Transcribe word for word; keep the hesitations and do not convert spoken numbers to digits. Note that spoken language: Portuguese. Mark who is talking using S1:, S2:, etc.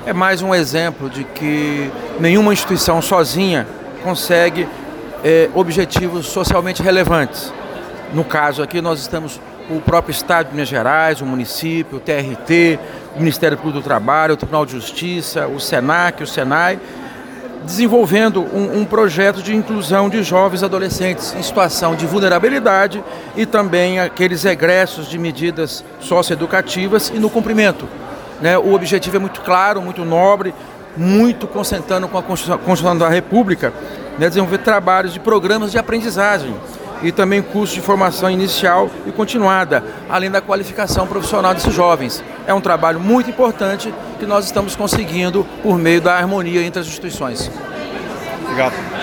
S1: é mais um exemplo de que nenhuma instituição sozinha consegue é, objetivos socialmente relevantes. No caso aqui nós estamos o próprio Estado de Minas Gerais, o município, o T R T, o Ministério Público do Trabalho, o Tribunal de Justiça, o SENAC, o SENAI, desenvolvendo um, um projeto de inclusão de jovens adolescentes em situação de vulnerabilidade e também aqueles egressos de medidas socioeducativas e no cumprimento. Né? O objetivo é muito claro, muito nobre, muito concentrando com a Constituição da República, né? Desenvolver trabalhos de programas de aprendizagem e também cursos de formação inicial e continuada, além da qualificação profissional desses jovens. É um trabalho muito importante que nós estamos conseguindo por meio da harmonia entre as instituições.
S2: Obrigado.